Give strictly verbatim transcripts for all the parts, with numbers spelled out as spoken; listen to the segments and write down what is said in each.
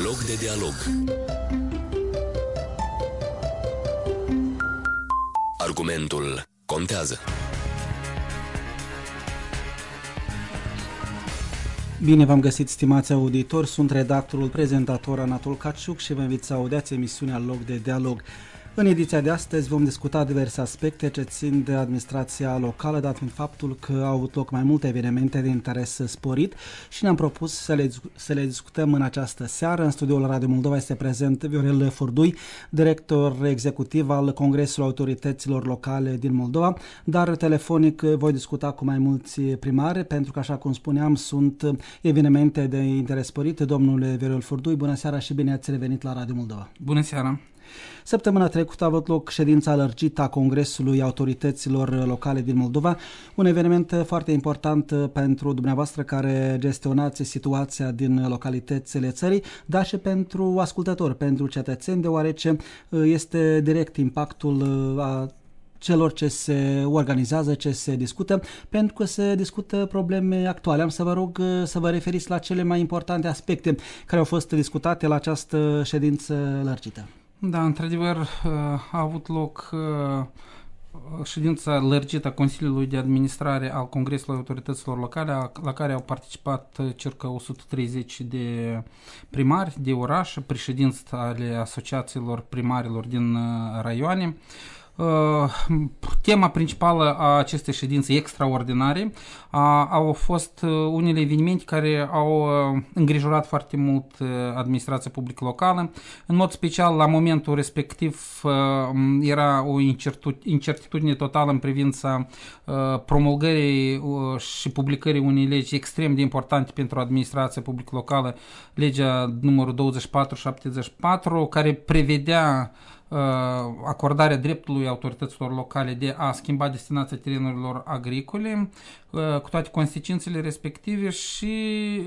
Loc de dialog. Argumentul contează. Bine v-am găsit, stimați auditori, sunt redactorul, prezentator Anatol Caciuc și vă invit să audeați emisiunea Loc de dialog. În ediția de astăzi vom discuta diverse aspecte ce țin de administrația locală, dat fiind faptul că au avut loc mai multe evenimente de interes sporit și ne-am propus să le, să le discutăm în această seară. În studioul Radio Moldova este prezent Viorel Furdui, director executiv al Congresului Autorităților Locale din Moldova, dar telefonic voi discuta cu mai mulți primari, pentru că, așa cum spuneam, sunt evenimente de interes sporit. Domnule Viorel Furdui, bună seara și bine ați revenit la Radio Moldova. Bună seara! Săptămâna trecută a avut loc ședința lărgită a Congresului Autorităților Locale din Moldova, un eveniment foarte important pentru dumneavoastră care gestionați situația din localitățile țării, dar și pentru ascultători, pentru cetățeni, deoarece este direct impactul a celor ce se organizează, ce se discută, pentru că se discută probleme actuale. Am să vă rog să vă referiți la cele mai importante aspecte care au fost discutate la această ședință lărgită. Da, într-adevăr, a avut loc ședința lărgită a Consiliului de Administrare al Congresului Autorităților Locale, la care au participat circa o sută treizeci de primari de oraș, președinți ale asociațiilor primarilor din raioane. Tema principală a acestei ședințe extraordinare a, au fost unele evenimente care au îngrijorat foarte mult administrația publică locală. În mod special, la momentul respectiv era o incertitudine totală în privința promulgării și publicării unei legi extrem de importante pentru administrația publică locală, legea numărul douăzeci și patru șaptezeci și patru, care prevedea acordarea dreptului autorităților locale de a schimba destinația terenurilor agricole cu toate consecințele respective și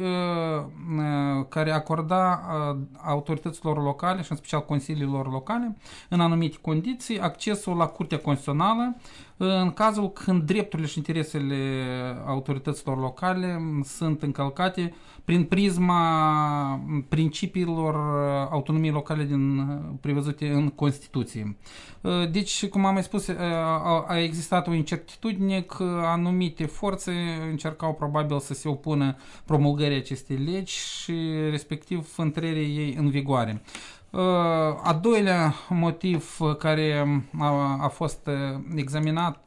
care acorda autorităților locale și în special consiliilor locale în anumite condiții accesul la Curtea Constituțională în cazul când drepturile și interesele autorităților locale sunt încălcate prin prisma principiilor autonomiei locale din, prevăzute în Constituție. Deci, cum am mai spus, a existat o incertitudine că anumite forțe încercau probabil să se opună promulgării acestei legi și respectiv intrării ei în vigoare. A doilea motiv care a, a fost examinat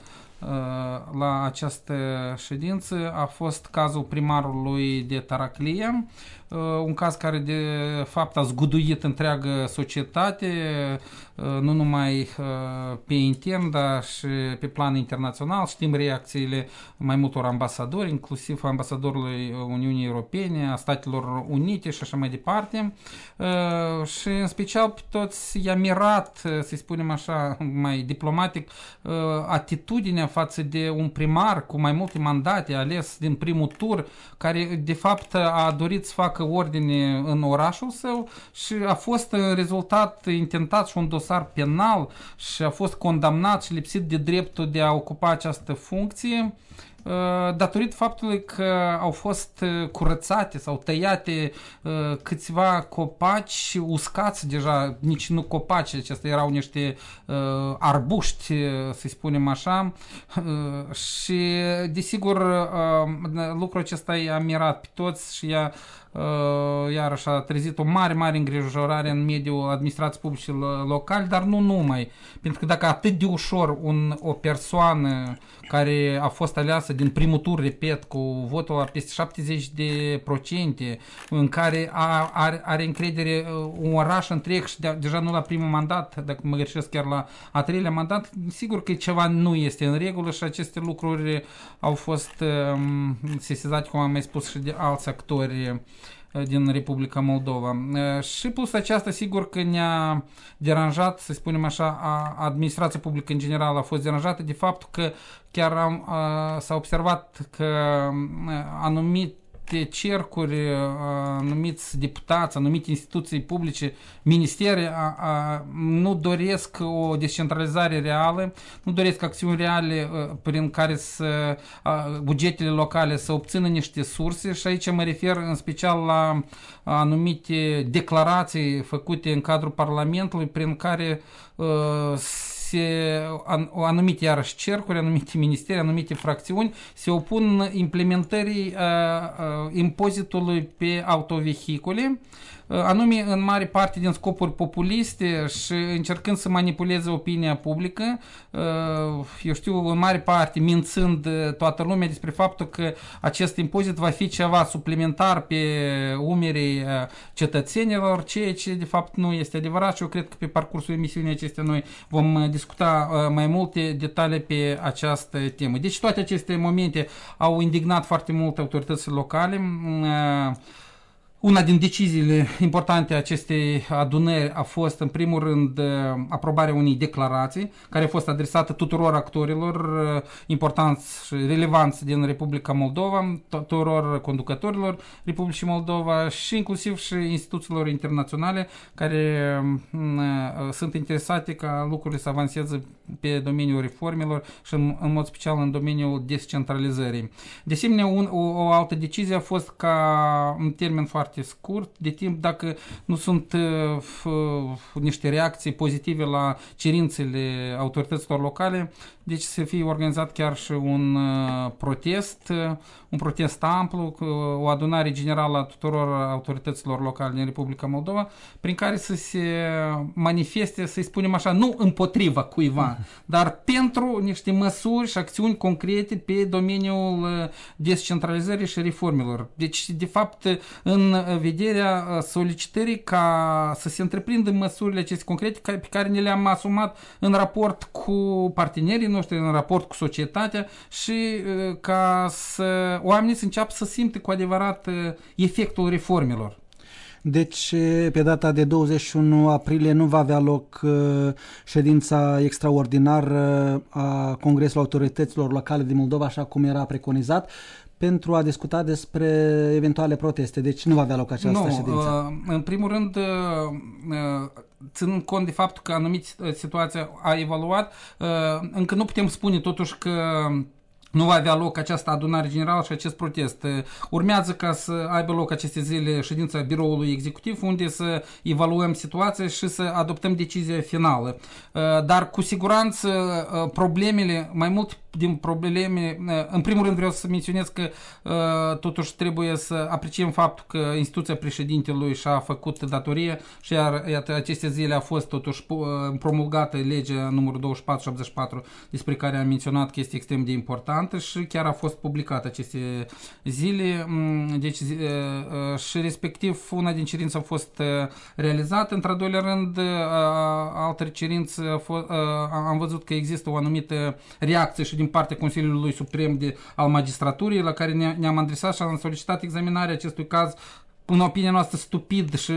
la această ședință a fost cazul primarului de Taraclia, un caz care de fapt a zguduit întreaga societate, nu numai pe intern, dar și pe plan internațional. Știm reacțiile mai multor ambasadori, inclusiv ambasadorului Uniunii Europene, a Statelor Unite și așa mai departe. Și în special pe toți i-a mirat, să spunem așa, mai diplomatic, atitudinea față de un primar cu mai multe mandate ales din primul tur, care de fapt a dorit să facă ordine în orașul său și a fost în rezultat intentat și un dosar penal și a fost condamnat și lipsit de dreptul de a ocupa această funcție datorită faptului că au fost curățate sau tăiate câțiva copaci uscați deja, nici nu copaci, acestea erau niște arbuști, să spunem așa, și desigur lucrul acesta i-a mirat pe toți și i-a iarăși a trezit o mare, mare îngrijorare în mediul administrației publice locale, dar nu numai. Pentru că dacă atât de ușor un, o persoană care a fost aleasă din primul tur, repet, cu votul la peste șaptezeci de procente, în care a, are, are încredere un oraș întreg și de, deja nu la primul mandat, dacă mă greșesc chiar la a treilea mandat, sigur că ceva nu este în regulă și aceste lucruri au fost um, sesizate, cum am mai spus, și de alți actori din Republica Moldova. Și plus aceasta, sigur că ne-a deranjat, să spunem așa, administrația publică în general a fost deranjată de faptul că chiar am, s-a observat că anumit anumite cercuri, anumiți deputați, anumite instituții publice, ministere, a, a, nu doresc o descentralizare reală, nu doresc acțiuni reale prin care să, a, bugetele locale să obțină niște surse și aici mă refer în special la anumite declarații făcute în cadrul Parlamentului prin care uh, se, an, anumite iarăși cercuri, anumite ministeri, anumite fracțiuni se opun implementării uh, uh, impozitului pe autovehicule, anume în mare parte din scopuri populiste și încercând să manipuleze opinia publică, eu știu, în mare parte mințând toată lumea despre faptul că acest impozit va fi ceva suplimentar pe umerii cetățenilor, ceea ce de fapt nu este adevărat și eu cred că pe parcursul emisiunii acestea noi vom discuta mai multe detalii pe această temă. Deci toate aceste momente au indignat foarte mult autoritățile locale. Una din deciziile importante a acestei adunări a fost, în primul rând, aprobarea unei declarații care a fost adresată tuturor actorilor importanți și relevanți din Republica Moldova, tuturor conducătorilor Republicii Moldova și inclusiv și instituțiilor internaționale care sunt interesate ca lucrurile să avanseze pe domeniul reformelor și în, în mod special în domeniul descentralizării. De asemenea, un, o, o altă decizie a fost ca în termen foarte scurt de timp, dacă nu sunt uh, niște reacții pozitive la cerințele autorităților locale, deci să fie organizat chiar și un uh, protest, uh, un protest amplu, uh, o adunare generală a tuturor autorităților locale din Republica Moldova, prin care să se manifeste, să-i spunem așa, nu împotriva cuiva, dar pentru niște măsuri și acțiuni concrete pe domeniul uh, descentralizării și reformelor. Deci, de fapt, în vederea solicitării ca să se întreprindă măsurile acestea concrete pe care ne le-am asumat în raport cu partenerii noștri, în raport cu societatea și ca să oamenii să înceapă să simtă cu adevărat efectul reformelor. Deci, pe data de douăzeci și unu aprilie nu va avea loc ședința extraordinară a Congresului Autorităților Locale din Moldova, așa cum era preconizat, pentru a discuta despre eventuale proteste. Deci nu va avea loc această nu, ședință. În primul rând, ținând cont de faptul că anumite situații a evaluat, încă nu putem spune totuși că nu va avea loc această adunare generală și acest protest. Urmează ca să aibă loc aceste zile ședința biroului executiv, unde să evaluăm situația și să adoptăm decizia finală. Dar cu siguranță problemele, mai mult din probleme, în primul rând vreau să menționez că totuși trebuie să apreciem faptul că instituția președintelui și-a făcut datorie și iar iată, aceste zile a fost totuși promulgată legea numărul douăzeci și patru șaptezeci și patru despre care am menționat că este extrem de importantă și chiar a fost publicată aceste zile. Deci și respectiv una din cerințe a fost realizată. Într-al doilea rând, altă cerință am văzut că există o anumită reacție și din partea Consiliului Suprem de, al Magistraturii, la care ne, ne-am adresat și am solicitat examinarea acestui caz în opinia noastră stupid și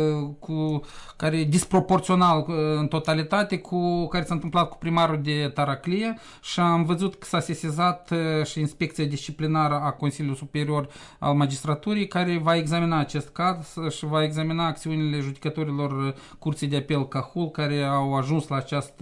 cu care e disproporțional în totalitate cu care s-a întâmplat cu primarul de Taraclie și am văzut că s-a sesizat și inspecția disciplinară a Consiliului Superior al Magistraturii care va examina acest caz și va examina acțiunile judecătorilor Curții de Apel Cahul care au ajuns la această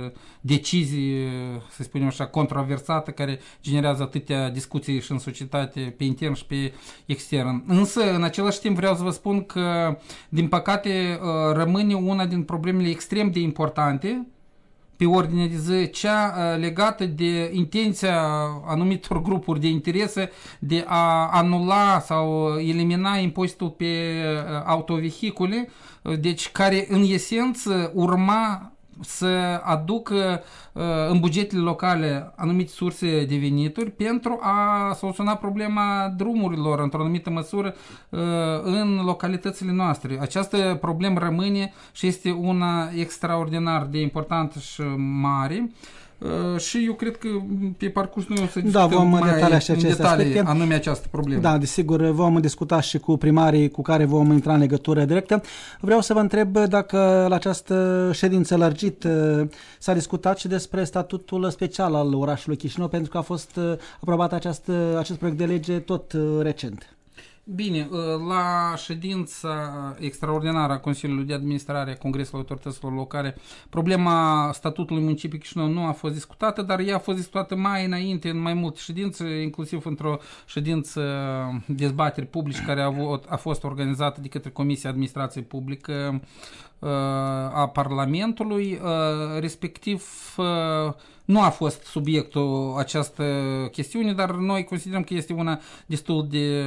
decizie, să spunem așa, controversată care generează atâtea discuții și în societate pe intern și pe extern. Însă, în același timp vreau să vă spun că, din păcate, rămâne una din problemele extrem de importante pe ordine de zi, cea legată de intenția anumitor grupuri de interese de a anula sau elimina impozitul pe autovehicule, deci care în esență urma să aducă uh, în bugetele locale anumite surse de venituri pentru a soluționa problema drumurilor într-o anumită măsură uh, în localitățile noastre. Această problemă rămâne și este una extraordinar de importantă și mare. Uh, și eu cred că pe parcursul noi o să discutăm da, vom mai detalii și aceste detalii aspecte. anume această problemă. Da, desigur, vom discuta și cu primarii cu care vom intra în legătură directă. Vreau să vă întreb dacă la această ședință lărgită s-a discutat și despre statutul special al orașului Chișinău, pentru că a fost aprobat această, acest proiect de lege tot recent. Bine, la ședința extraordinară a Consiliului de Administrare a Congresului Autorităților Locale, problema statutului municipiului Chișinău nu a fost discutată, dar ea a fost discutată mai înainte în mai multe ședințe, inclusiv într-o ședință dezbateri publice care a, avut, a fost organizată de către Comisia Administrației Publică a Parlamentului, respectiv nu a fost subiectul această chestiune, dar noi considerăm că este una destul de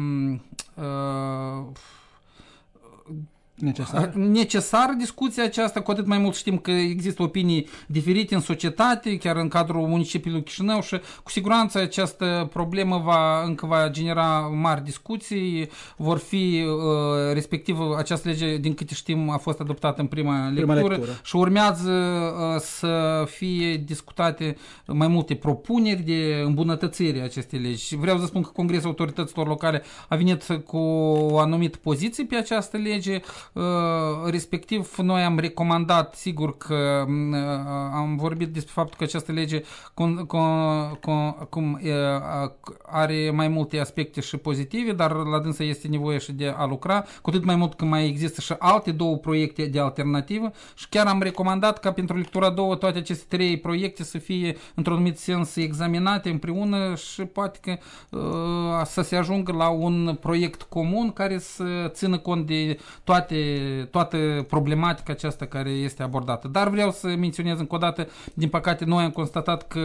uh, necesar. necesar discuția aceasta, cu atât mai mult știm că există opinii diferite în societate, chiar în cadrul municipiului Chișinău și cu siguranță această problemă va, încă va genera mari discuții, vor fi uh, respectiv această lege, din câte știm, a fost adoptată în prima, prima lectură, lectură și urmează uh, să fie discutate mai multe propuneri de îmbunătățire a acestei legi. Vreau să spun că Congresul Autorităților Locale a venit cu o anumită poziție pe această lege. Respectiv, noi am recomandat, sigur că am vorbit despre faptul că această lege cum, cum, cum, are mai multe aspecte și pozitive, dar la dânsă este nevoie și de a lucra, cu atât mai mult că mai există și alte două proiecte de alternativă și chiar am recomandat ca pentru lectura a doua toate aceste trei proiecte să fie într-un anumit sens examinate împreună și poate că să se ajungă la un proiect comun care să țină cont de toate toată problematica aceasta care este abordată. Dar vreau să menționez încă o dată, din păcate noi am constatat că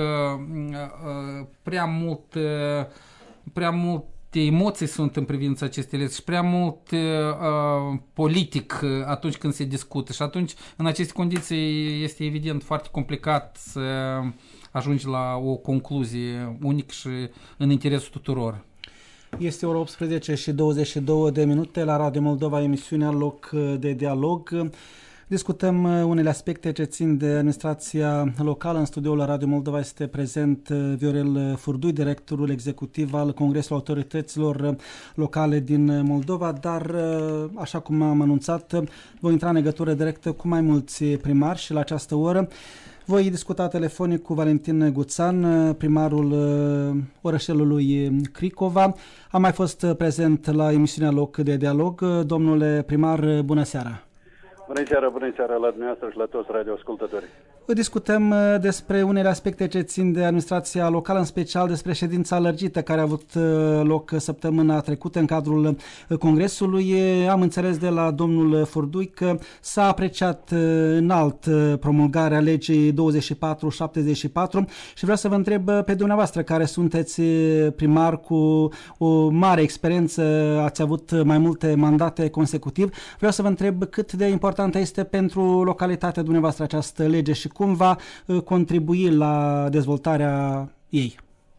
uh, prea mult uh, prea multe emoții sunt în privința acestei legi și prea mult uh, politic uh, atunci când se discută și atunci în aceste condiții este evident foarte complicat să ajungi la o concluzie unică și în interesul tuturor. Este ora optsprezece și douăzeci și două de minute la Radio Moldova, emisiunea Loc de Dialog. Discutăm unele aspecte ce țin de administrația locală. În studioul la Radio Moldova este prezent Viorel Furdui, directorul executiv al Congresului Autorităților Locale din Moldova, dar, așa cum am anunțat, voi intra în legătură directă cu mai mulți primari și la această oră voi discuta telefonic cu Valentin Guțan, primarul orășelului Cricova. Am mai fost prezent la emisiunea Loc de Dialog. Domnule primar, bună seara! Bună seara, bună seara la dumneavoastră și la toți radioascultătorii. Discutăm despre unele aspecte ce țin de administrația locală, în special despre ședința lărgită care a avut loc săptămâna trecută în cadrul Congresului. Am înțeles de la domnul Furdui că s-a apreciat înalt promulgarea legii douăzeci și patru șaptezeci și patru și vreau să vă întreb pe dumneavoastră, care sunteți primar cu o mare experiență, ați avut mai multe mandate consecutiv, vreau să vă întreb cât de importantă este pentru localitatea dumneavoastră această lege și cum va contribui la dezvoltarea ei?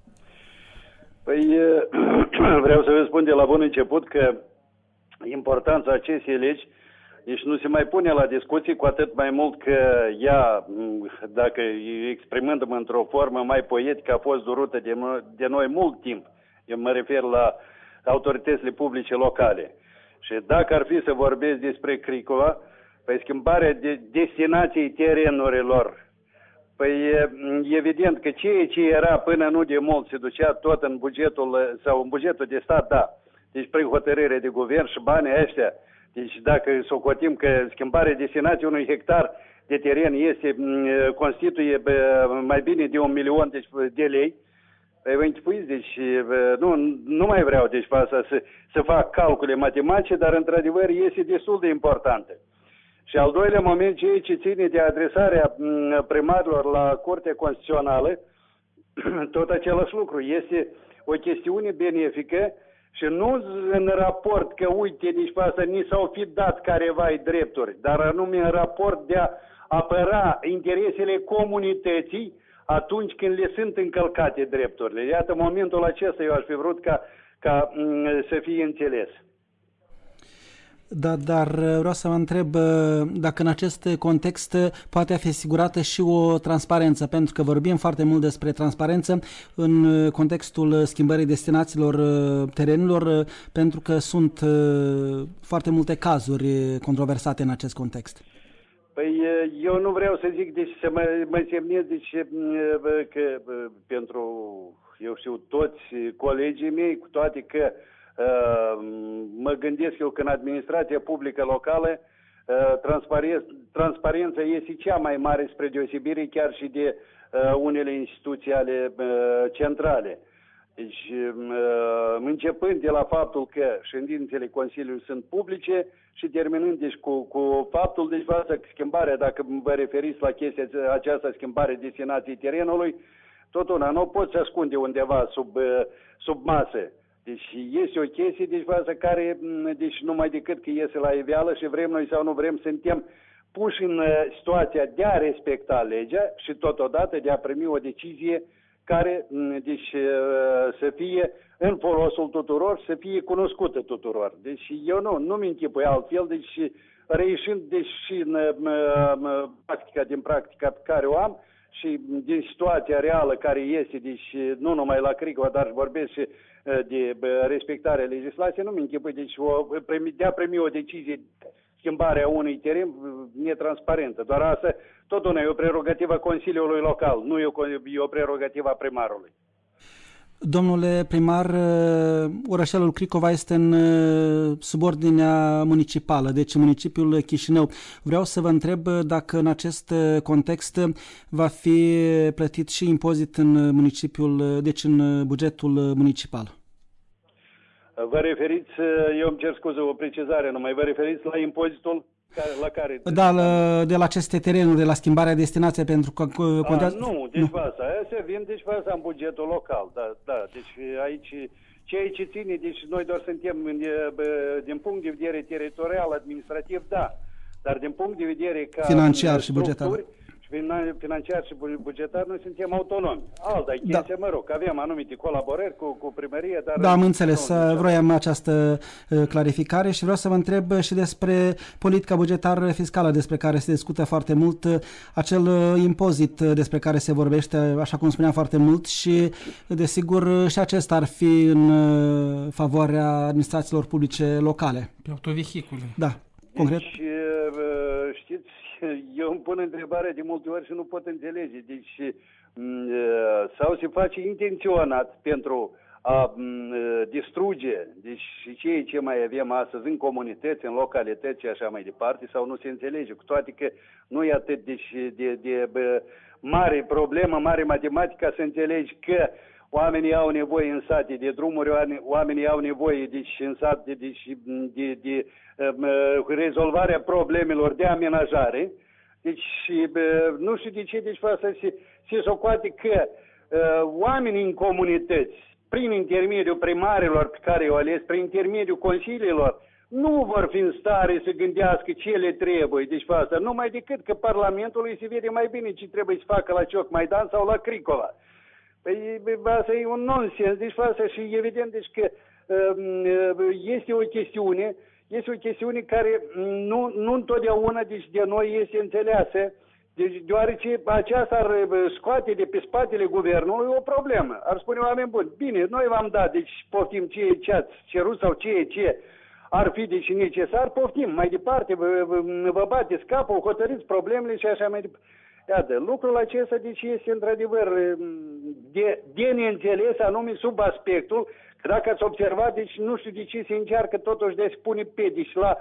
Păi vreau să vă spun de la bun început că importanța acestei legi nici nu se mai pune la discuții, cu atât mai mult că ea, dacă exprimându-mă într-o formă mai poetică, a fost durută de, de noi mult timp. Eu mă refer la autoritățile publice locale. Și dacă ar fi să vorbesc despre Cricova, păi schimbarea de destinației terenurilor, păi evident că ceea ce era până nu de mult se ducea tot în bugetul sau în bugetul de stat, da. Deci prin hotărâre de guvern și banii ăștia. Deci dacă socotim că schimbarea destinației unui hectar de teren este, constituie mai bine de un milion deci, de lei, păi vă închipuiți, deci nu, nu mai vreau deci asta să, să fac calcule matematice, dar într-adevăr este destul de importantă. Și al doilea moment, ceea ce ține de adresarea primarilor la Curtea Constituțională, tot același lucru. Este o chestiune benefică și nu în raport că, uite, nici pe asta ni s-au fi dat careva drepturi, dar anume în raport de a apăra interesele comunității atunci când le sunt încălcate drepturile. Iată, momentul acesta eu aș fi vrut ca, ca să fie înțeles. Da, dar vreau să vă întreb dacă în acest context poate fi asigurată și o transparență, pentru că vorbim foarte mult despre transparență în contextul schimbării destinațiilor terenurilor, pentru că sunt foarte multe cazuri controversate în acest context. Păi eu nu vreau să zic, deci să mă, mă semnez, deci că pentru, eu știu, toți colegii mei, cu toate că mă gândesc eu că în administrația publică locală transparența este cea mai mare spre deosebire chiar și de unele instituții ale centrale. Deci, începând de la faptul că ședințele Consiliului sunt publice și terminând deci, cu, cu faptul, deci față schimbarea, dacă vă referiți la chestia aceasta, schimbare destinației terenului, tot una, nu poți să ascunde undeva sub, sub masă. Deci este o chestie, deci față care, deci numai decât că iese la iveală și vrem noi sau nu vrem, suntem puși în situația de a respecta legea și totodată de a primi o decizie care deci, să fie în folosul tuturor, să fie cunoscută tuturor. Deci eu nu, nu-mi închipui altfel, deci reieșind deci, și în, în practica, din practica pe care o am și din situația reală care este, deci nu numai la Cricova, dar vorbesc și de respectarea legislației, nu-mi închipui, deci o, de a primi o decizie schimbarea unui teren netransparentă. Doar asta, tot una e o prerogativă a Consiliului Local, nu e o, e o prerogativă a primarului. Domnule primar, orășelul Cricova este în subordinea municipală, deci municipiul Chișinău. Vreau să vă întreb dacă în acest context va fi plătit și impozit în municipiul, deci în bugetul municipal. Vă referiți, eu îmi cer scuze, o precizare numai, vă referiți la impozitul care, la care... Da, la, de la aceste terenuri, de la schimbarea destinației pentru că... Contează... A, nu, deci nu. Asta, aia se vin, deci asta în bugetul local, da, da, deci aici, ceea ce ține, deci noi doar suntem, din punct de vedere teritorial, administrativ, da, dar din punct de vedere ca... Financiar și bugetar. Financiar și bugetar, noi suntem autonomi. Alta e chestia, da. Mă rog, avem anumite colaborări cu, cu primăria, dar... Da, am înțeles, vroiam această uh, clarificare și vreau să vă întreb și despre politica bugetară fiscală despre care se discută foarte mult, acel uh, impozit despre care se vorbește, așa cum spuneam, foarte mult și, desigur, și acesta ar fi în uh, favoarea administrațiilor publice locale. Pe autovehicule. Da, concret. Deci, uh, știți, eu îmi pun întrebarea de multe ori și nu pot înțelege. Deci, sau se face intenționat pentru a distruge deci, ceea ce mai avem astăzi în comunități, în localități și așa mai departe, sau nu se înțelege. Cu toate că nu e atât deci, de, de, de mare problemă, mare matematică să înțelegi că oamenii au nevoie în sate de drumuri, oamenii au nevoie deci, în sate deci, de, de, de uh, rezolvarea problemelor de amenajare. Deci uh, nu știu de ce deci, să se, se socoate că uh, oamenii în comunități, prin intermediul primarilor pe care i-au ales, prin intermediul consiliilor, nu vor fi în stare să gândească ce le trebuie. Deci asta, numai decât că Parlamentul îi se vede mai bine ce trebuie să facă la Ciocmaidan sau la Cricova. Păi asta e un nonsens, deci asta și evident deci că uh, este o chestiune, este o chestiune care nu, nu întotdeauna deci de noi este înțeleasă, deci deoarece aceasta ar scoate de pe spatele guvernului o problemă. Ar spune oameni buni, bine, noi v-am dat, deci poftim ce, ce ați cerut sau ce, ce ar fi deci necesar, poftim, mai departe vă, vă, vă bateți capul, hotărâți problemele și așa mai departe. Iată, lucrul acesta deci este într-adevăr de, de neînțeles, anume sub aspectul că dacă ați observat, deci nu știu de ce se încearcă totuși de a spune pe, deci la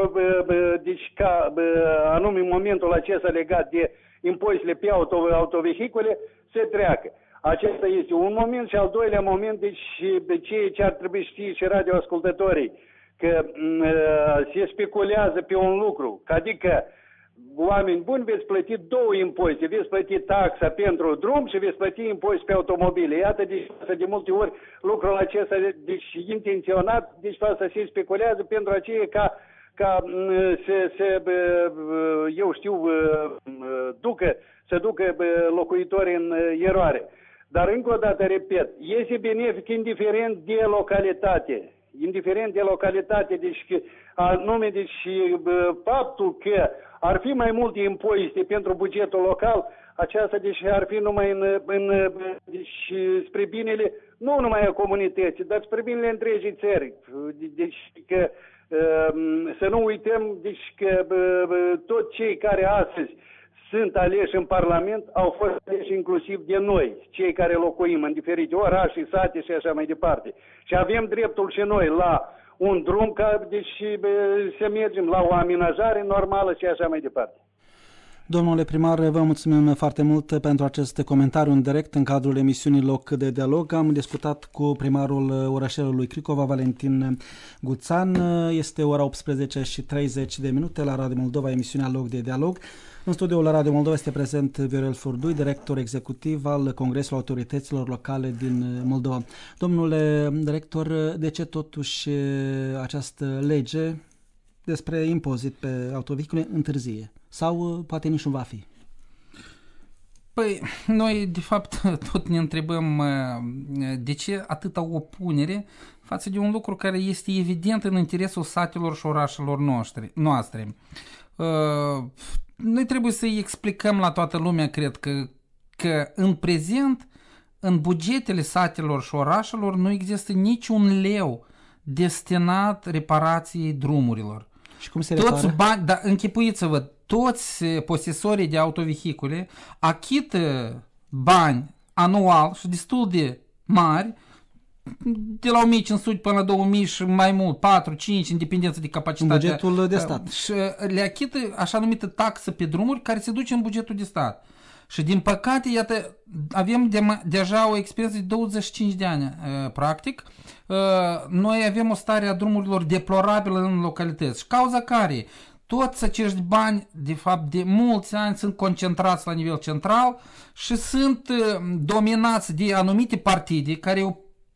deci ca anume momentul acesta legat de impozitele pe auto, autovehicule se treacă. Acesta este un moment și al doilea moment, deci de ceea ce ar trebui ști și radioascultătorii, că se speculează pe un lucru, adică oameni buni, veți plăti două impozite, veți plăti taxa pentru drum și veți plăti impozit pe automobile. Iată, deci, de multe ori lucrul acesta, deci, intenționat, deci, asta se speculează pentru aceea ca, ca să, să, eu știu, ducă, să ducă locuitorii în eroare. Dar, încă o dată, repet, este benefic indiferent de localitate. Indiferent de localitate, deci, anume, deci, faptul că ar fi mai multe impozite pentru bugetul local, aceasta deci ar fi numai în, în, deci, spre binele, nu numai a comunității, dar spre binele întregii țări. Deci că să nu uităm deci, că toți cei care astăzi sunt aleși în Parlament, au fost aleși inclusiv de noi, cei care locuim în diferite orașe, sate și așa mai departe. Și avem dreptul și noi la un drum, ca, deci să mergem la o amenajare normală și așa mai departe. Domnule primar, vă mulțumim foarte mult pentru acest comentariu în direct în cadrul emisiunii Loc de Dialog. Am discutat cu primarul orășelului Cricova, Valentin Guțan. Este ora optsprezece și treizeci de minute la Radio Moldova, emisiunea Loc de Dialog. În studioul la Radio Moldova este prezent Viorel Furdui, director executiv al Congresului Autorităților Locale din Moldova. Domnule director, de ce totuși această lege despre impozit pe autovehicule întârzie? Sau poate nici nu va fi? Păi, noi de fapt tot ne întrebăm de ce atâta opunere față de un lucru care este evident în interesul satelor și orașelor noștri, noastre. Noi trebuie să-i explicăm la toată lumea, cred că, că în prezent, în bugetele satelor și orașelor nu există niciun leu destinat reparației drumurilor. Și cum se toți repară? bani, dar închipuiți-vă, toți posesorii de autovehicule achită bani anual și destul de mari, de la o mie cinci sute până la două mii și mai mult, patru, cinci, în dependență de capacitatea. În bugetul de stat. Și le achită așa numită taxă pe drumuri care se duce în bugetul de stat. Și din păcate, iată, avem de, deja o experiență de douăzeci și cinci de ani, practic. Noi avem o stare a drumurilor deplorabilă în localități. Și cauza care? Toți acești bani, de fapt, de mulți ani sunt concentrați la nivel central și sunt dominați de anumite partide care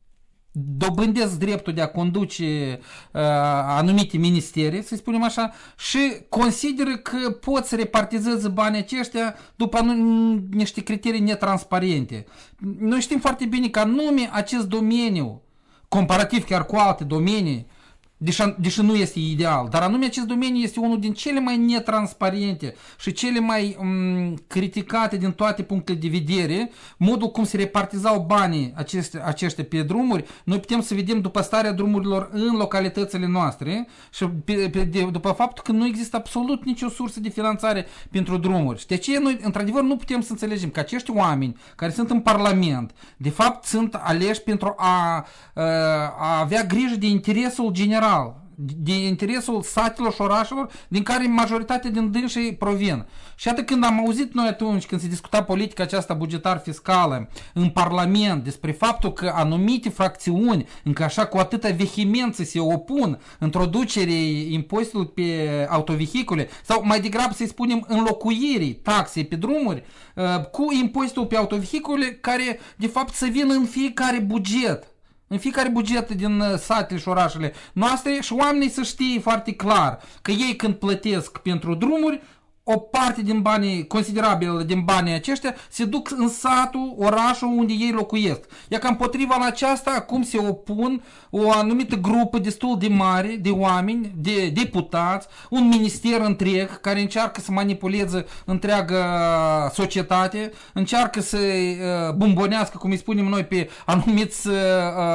dobândesc dreptul de a conduce uh, anumite ministere, să spunem așa, și consideră că pot să repartizeze banii aceștia după nu, niște criterii netransparente. Noi știm foarte bine că anume acest domeniu, comparativ chiar cu alte domenii, deși, deși nu este ideal, dar anume acest domeniu este unul din cele mai netransparente și cele mai um, criticate din toate punctele de vedere, modul cum se repartizau banii aceste, aceștia pe drumuri. Noi putem să vedem după starea drumurilor în localitățile noastre și pe, pe, de, după faptul că nu există absolut nicio sursă de finanțare pentru drumuri. Și de aceea noi, într-adevăr, nu putem să înțelegem că acești oameni care sunt în Parlament, de fapt, sunt aleși pentru a, a avea grijă de interesul general, de interesul satelor și orașelor din care majoritatea din dânsii provin. Și iată, când am auzit noi atunci, când se discuta politica aceasta bugetar-fiscală în Parlament despre faptul că anumite fracțiuni încă așa cu atâta vehemență se opun introducerii impozitului pe autovehicule sau mai degrabă să-i spunem înlocuirii taxei pe drumuri cu impozitul pe autovehicule care de fapt să vină în fiecare buget. În fiecare buget din satele și orașele noastre și oamenii să știe foarte clar că ei când plătesc pentru drumuri, o parte din banii, considerabilă din banii aceștia, se duc în satul, orașul unde ei locuiesc. Iar că împotriva la aceasta, acum se opun o anumită grupă destul de mare de oameni, de deputați, un minister întreg care încearcă să manipuleze întreaga societate, încearcă să uh, bombonească, cum îi spunem noi, pe anumiți, uh,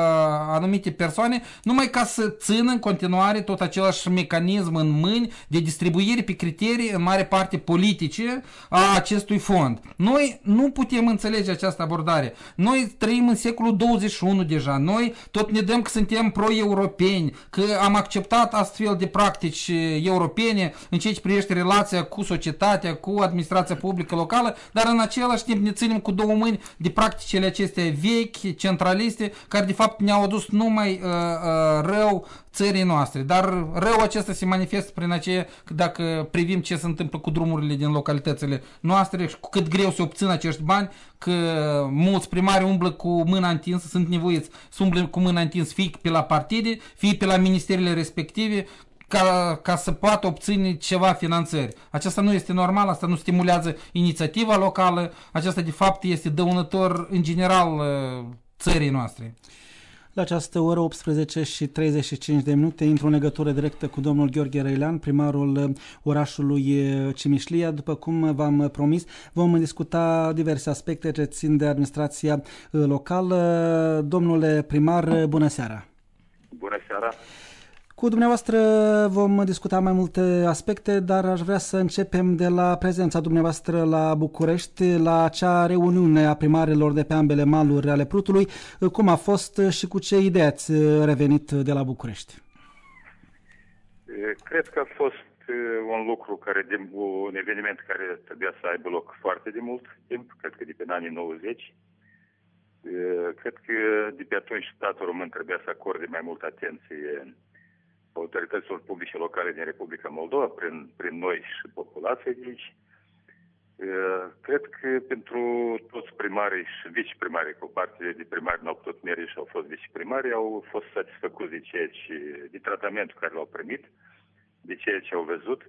anumite persoane, numai ca să țină în continuare tot același mecanism în mâini de distribuire pe criterii în mare parte parte politice a acestui fond. Noi nu putem înțelege această abordare. Noi trăim în secolul douăzeci și unu deja. Noi tot ne dăm că suntem pro-europeni, că am acceptat astfel de practici europene în ceea ce privește relația cu societatea, cu administrația publică locală, dar în același timp ne ținem cu două mâini de practicile acestea vechi, centraliste, care de fapt ne-au adus numai uh, uh, rău țării noastre. Dar rău acesta se manifestă prin aceea că dacă privim ce se întâmplă cu drumurile din localitățile noastre și cu cât greu se obțin acești bani, că mulți primari umblă cu mâna întinsă, sunt nevoiți să umblă cu mâna întinsă fie pe la partide, fie pe la ministerele respective, ca, ca să poată obține ceva finanțări. Aceasta nu este normal, asta nu stimulează inițiativa locală, aceasta de fapt este dăunător în general țării noastre. La această oră, optsprezece și treizeci și cinci de minute, intru în legătură directă cu domnul Gheorghe Răilean, primarul orașului Cimișlia. După cum v-am promis, vom discuta diverse aspecte ce țin de administrația locală. Domnule primar, bună seara! Bună seara! Cu dumneavoastră vom discuta mai multe aspecte, dar aș vrea să începem de la prezența dumneavoastră la București, la acea reuniune a primarilor de pe ambele maluri ale Prutului. Cum a fost și cu ce idei ați revenit de la București? Cred că a fost un lucru, care, un eveniment care trebuia să aibă loc foarte de mult timp, cred că de pe anii nouăzeci. Cred că de pe atunci statul român trebuia să acorde mai multă atenție autorităților publice locale din Republica Moldova, prin, prin noi și populația de aici. Cred că pentru toți primarii și viceprimarii, cu partile de primari n-au putut merge și au fost viceprimarii, au fost satisfăcuți de ceea ce, de tratamentul care l-au primit, de ceea ce au văzut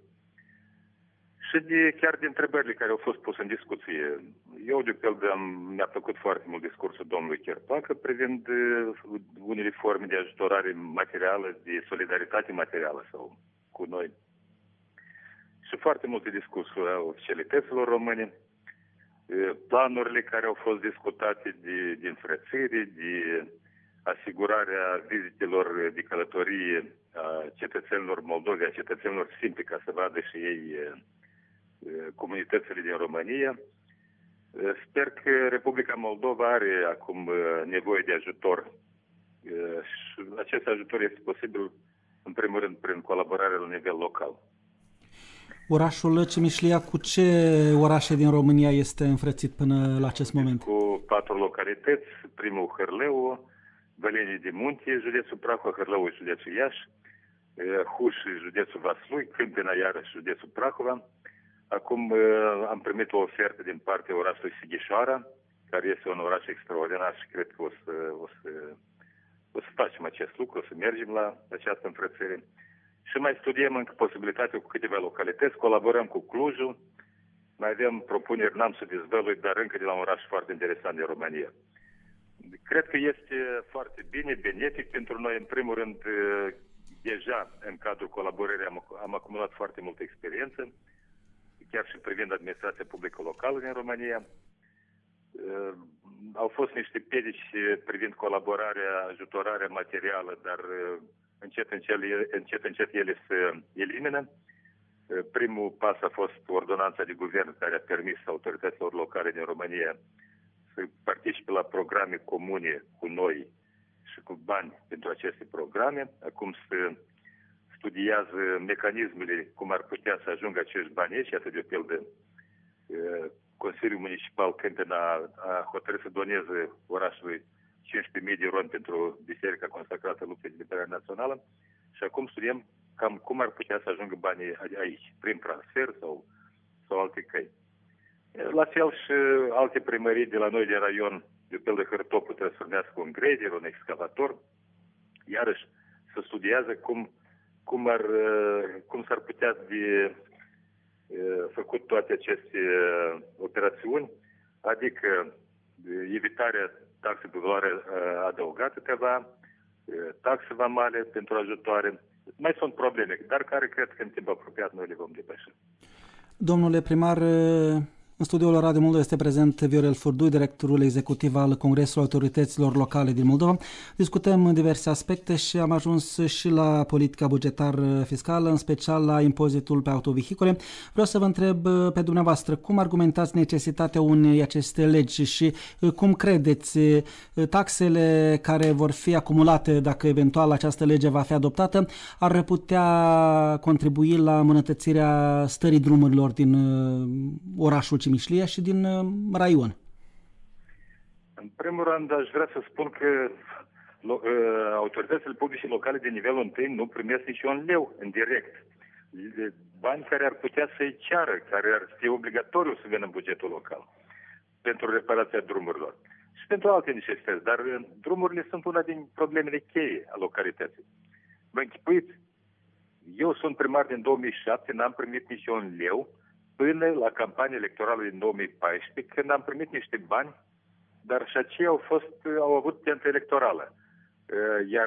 și de, chiar de întrebările care au fost puse în discuție. Eu, de pildă, mi-a plăcut foarte mult discursul domnului Cherpacă privind uh, unele forme de ajutorare materială, de solidaritate materială sau cu noi. Și foarte multe discursuri a oficialităților române, uh, planurile care au fost discutate de, de înfrățire, de asigurarea vizitelor de călătorie a cetățenilor moldovi, a cetățenilor simpli, ca să vadă și ei uh, comunitățile din România. Sper că Republica Moldova are acum nevoie de ajutor și acest ajutor este posibil în primul rând prin colaborare la nivel local. Orașul Cimișlia cu ce orașe din România este înfrățit până la acest moment? Cu patru localități, primul Hârleu, Vălenii de Munte, județul Prahova, Hârleu, județul Iași, Huș, județul Vaslui, Câmpina, iarăși județul Prahova. Acum am primit o ofertă din partea orașului Sighișoara, care este un oraș extraordinar și cred că o să, o să, o să facem acest lucru, o să mergem la această înfrățire. Și mai studiem încă posibilitatea cu câteva localități, colaborăm cu Clujul, mai avem propuneri, n-am să dezvălui, dar încă de la un oraș foarte interesant din România. Cred că este foarte bine, benefic pentru noi. În primul rând, deja în cadrul colaborării am, am acumulat foarte multă experiență, chiar și privind administrația publică locală din România. Uh, au fost niște piedici privind colaborarea, ajutorarea materială, dar uh, încet, încet, încet, încet ele se elimină. Uh, primul pas a fost ordonanța de guvern care a permis autorităților locale din România să participe la programe comune cu noi și cu bani pentru aceste programe. Acum se studiază mecanismele cum ar putea să ajungă acești bani aici. Iată, de pildă, Consiliul Municipal Câmpina a hotărât să doneze orașului cincisprezece mii de ron pentru biserica consacrată luptei de liberare națională și acum studiem cam cum ar putea să ajungă banii aici, prin transfer sau, sau alte căi. La fel și alte primării de la noi din raion, de pildă Hârtopul trebuie să urmească un grader, un excavator, iarăși se studiază cum Cum, ar, cum s-ar putea de făcut toate aceste operațiuni, adică evitarea taxei pe valoare adăugată ceva, taxe vamale pentru ajutoare. Mai sunt probleme, dar care cred că în timp apropiat noi le vom depăși. Domnule primar, în studioul Radio Moldova este prezent Viorel Furdui, directorul executiv al Congresului Autorităților Locale din Moldova. Discutăm diverse aspecte și am ajuns și la politica bugetară fiscală, în special la impozitul pe autovehicule. Vreau să vă întreb pe dumneavoastră cum argumentați necesitatea unei aceste legi și cum credeți taxele care vor fi acumulate dacă eventual această lege va fi adoptată ar putea contribui la îmbunătățirea stării drumurilor din orașul Cimișlia și din uh, raion? În primul rând, aș vrea să spun că lo, uh, autoritățile publice locale de nivelul întâi nu primesc niciun leu în direct. Bani care ar putea să-i ceară, care ar fi obligatoriu să vină în bugetul local pentru reparația drumurilor și pentru alte necesități. Dar uh, drumurile sunt una din problemele cheie a localității. Vă închipuiți? Eu sunt primar din două mii șapte, n-am primit niciun leu până la campania electorală din două mii paisprezece, când am primit niște bani, dar și aceia au, fost, au avut tentă electorală. Iar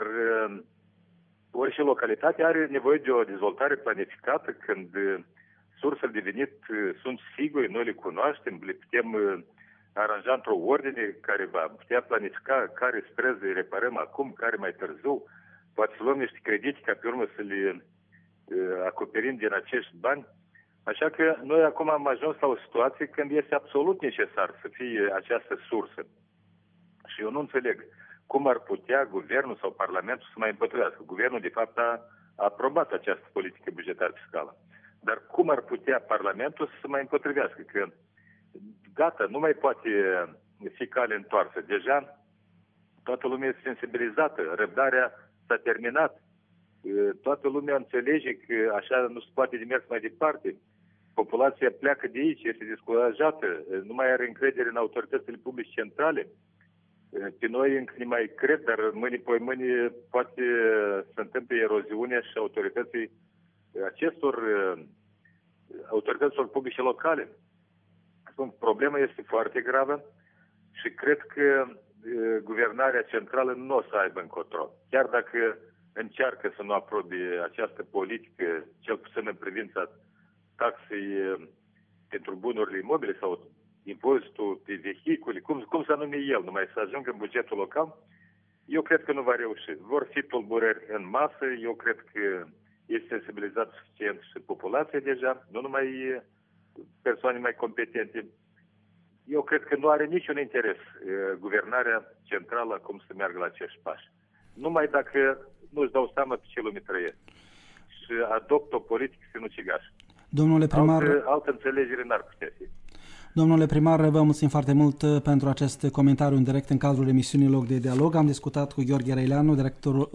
orice localitate are nevoie de o dezvoltare planificată, când sursele de venit sunt sigure, noi le cunoaștem, le putem aranja într-o ordine care va putea planifica care străzi reparăm acum, care mai târziu, poate să luăm niște credite ca pe urmă să le acoperim din acești bani. Așa că noi acum am ajuns la o situație când este absolut necesar să fie această sursă. Și eu nu înțeleg cum ar putea guvernul sau parlamentul să mai împătrânească. Guvernul, de fapt, a aprobat această politică bugetară fiscală. Dar cum ar putea parlamentul să mai împotrivească? Că gata, nu mai poate fi cale întoarsă. Deja toată lumea este sensibilizată, răbdarea s-a terminat. Toată lumea înțelege că așa nu se poate de mers mai departe. Populația pleacă de aici, este descurajată, nu mai are încredere în autoritățile publice centrale. Pe noi încă ne mai cred, dar mâine pe mâine poate să întâmple eroziunea și autorității acestor autorităților publice locale. Problema este foarte gravă și cred că guvernarea centrală nu o să aibă încotro. Chiar dacă încearcă să nu aprobe această politică, cel puțin în privința taxei pentru bunurile imobile sau impozitul pe vehicule, cum, cum să nume el, numai să ajungă în bugetul local, eu cred că nu va reuși. Vor fi tulburări în masă, eu cred că este sensibilizat suficient și populația deja, nu numai persoane mai competente. Eu cred că nu are niciun interes guvernarea centrală cum să meargă la acești pași. Numai dacă nu-și dau seama pe ce lume trăiesc și adoptă o politică sinucigașă. Domnule primar, altă, altă înțelegere n-ar putea fi. Domnule primar, vă mulțumim foarte mult pentru acest comentariu în direct în cadrul emisiunii Loc de Dialog. Am discutat cu Gheorghe Răileanu, directorul,